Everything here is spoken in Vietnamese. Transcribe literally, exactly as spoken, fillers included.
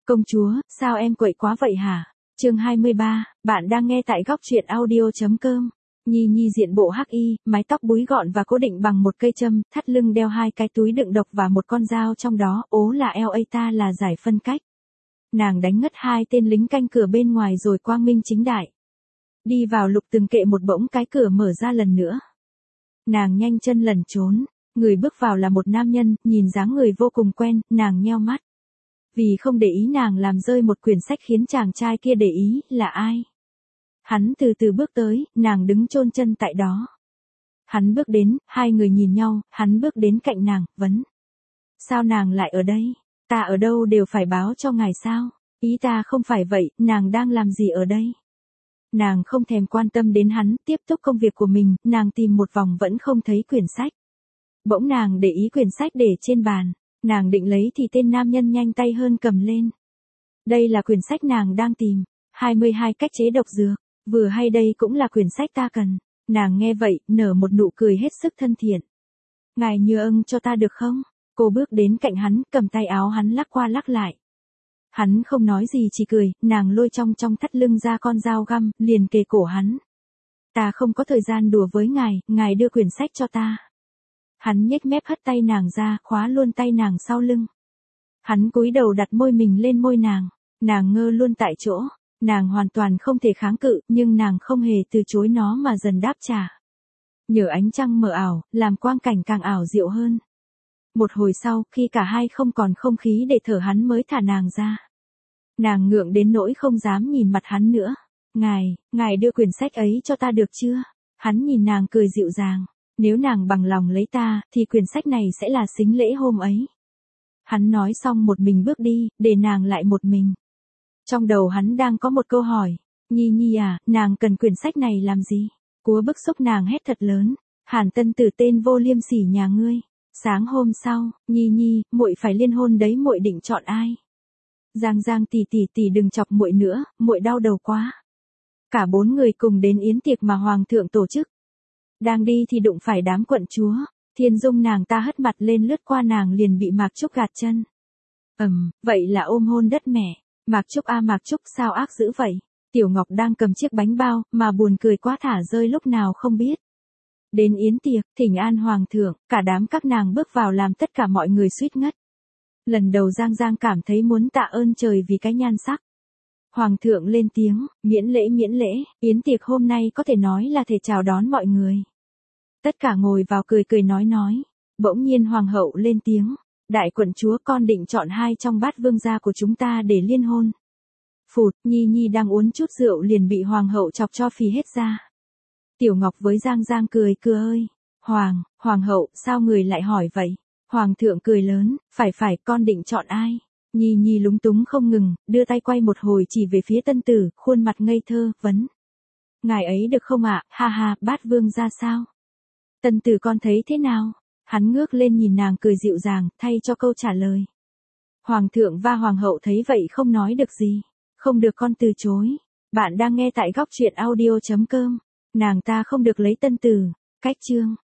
Công chúa, sao em quậy quá vậy hả? Chương hai mươi ba, bạn đang nghe tại góc truyện audio.com. Nhi Nhi diện bộ hắc y, mái tóc búi gọn và cố định bằng một cây châm, thắt lưng đeo hai cái túi đựng độc và một con dao trong đó, ố là eo ây ta là giải phân cách. Nàng đánh ngất hai tên lính canh cửa bên ngoài rồi quang minh chính đại. Đi vào lục từng kệ một bỗng cái cửa mở ra lần nữa. Nàng nhanh chân lẩn trốn, người bước vào là một nam nhân, nhìn dáng người vô cùng quen, nàng nheo mắt. Vì không để ý nàng làm rơi một quyển sách khiến chàng trai kia để ý, là ai? Hắn từ từ bước tới, nàng đứng chôn chân tại đó. Hắn bước đến, hai người nhìn nhau, hắn bước đến cạnh nàng, vấn. Sao nàng lại ở đây? Ta ở đâu đều phải báo cho ngài sao? Ý ta không phải vậy, nàng đang làm gì ở đây? Nàng không thèm quan tâm đến hắn, tiếp tục công việc của mình, nàng tìm một vòng vẫn không thấy quyển sách. Bỗng nàng để ý quyển sách để trên bàn. Nàng định lấy thì tên nam nhân nhanh tay hơn cầm lên. Đây là quyển sách nàng đang tìm. hai mươi hai cách chế độc dược. Vừa hay đây cũng là quyển sách ta cần. Nàng nghe vậy, nở một nụ cười hết sức thân thiện. Ngài nhờ ưng cho ta được không? Cô bước đến cạnh hắn, cầm tay áo hắn lắc qua lắc lại. Hắn không nói gì chỉ cười, nàng lôi trong trong thắt lưng ra con dao găm, liền kề cổ hắn. Ta không có thời gian đùa với ngài, ngài đưa quyển sách cho ta. Hắn nhếch mép hất tay nàng ra, khóa luôn tay nàng sau lưng. Hắn cúi đầu đặt môi mình lên môi nàng, nàng ngơ luôn tại chỗ, nàng hoàn toàn không thể kháng cự, nhưng nàng không hề từ chối nó mà dần đáp trả. Nhờ ánh trăng mờ ảo, làm quang cảnh càng ảo diệu hơn. Một hồi sau, khi cả hai không còn không khí để thở hắn mới thả nàng ra. Nàng ngượng đến nỗi không dám nhìn mặt hắn nữa. Ngài, ngài đưa quyển sách ấy cho ta được chưa? Hắn nhìn nàng cười dịu dàng. Nếu nàng bằng lòng lấy ta, thì quyển sách này sẽ là sính lễ hôm ấy. Hắn nói xong một mình bước đi, để nàng lại một mình. Trong đầu hắn đang có một câu hỏi. Nhi Nhi à, nàng cần quyển sách này làm gì? Cúa bức xúc nàng hét thật lớn. Hàn Tân Tử tên vô liêm sỉ nhà ngươi. Sáng hôm sau, Nhi Nhi, muội phải liên hôn đấy, muội định chọn ai? Giang Giang tỷ tỷ tỷ đừng chọc muội nữa, muội đau đầu quá. Cả bốn người cùng đến yến tiệc mà hoàng thượng tổ chức. Đang đi thì đụng phải đám quận chúa, Thiên Dung nàng ta hất mặt lên lướt qua nàng liền bị Mạc Trúc gạt chân. Ầm, vậy là ôm hôn đất mẹ. Mạc Trúc a Mạc Trúc sao ác dữ vậy? Tiểu Ngọc đang cầm chiếc bánh bao, mà buồn cười quá thả rơi lúc nào không biết. Đến yến tiệc, thỉnh an hoàng thượng, cả đám các nàng bước vào làm tất cả mọi người suýt ngất. Lần đầu Giang Giang cảm thấy muốn tạ ơn trời vì cái nhan sắc. Hoàng thượng lên tiếng, miễn lễ miễn lễ, yến tiệc hôm nay có thể nói là thể chào đón mọi người. Tất cả ngồi vào cười cười nói nói. Bỗng nhiên hoàng hậu lên tiếng, đại quận chúa con định chọn hai trong bát vương gia của chúng ta để liên hôn. Phụt, Nhi Nhi đang uống chút rượu liền bị hoàng hậu chọc cho phì hết ra. Tiểu Ngọc với Giang Giang cười cười ơi. Hoàng, hoàng hậu, sao người lại hỏi vậy? Hoàng thượng cười lớn, phải phải con định chọn ai? Nhi Nhi lúng túng không ngừng, đưa tay quay một hồi chỉ về phía Tân Tử, khuôn mặt ngây thơ, vấn. Ngài ấy được không ạ, à? Ha ha, bát vương ra sao? Tân Tử con thấy thế nào? Hắn ngước lên nhìn nàng cười dịu dàng, thay cho câu trả lời. Hoàng thượng và hoàng hậu thấy vậy không nói được gì. Không được con từ chối. Bạn đang nghe tại góc truyện audio.com. Nàng ta không được lấy Tân Tử. Cách chương.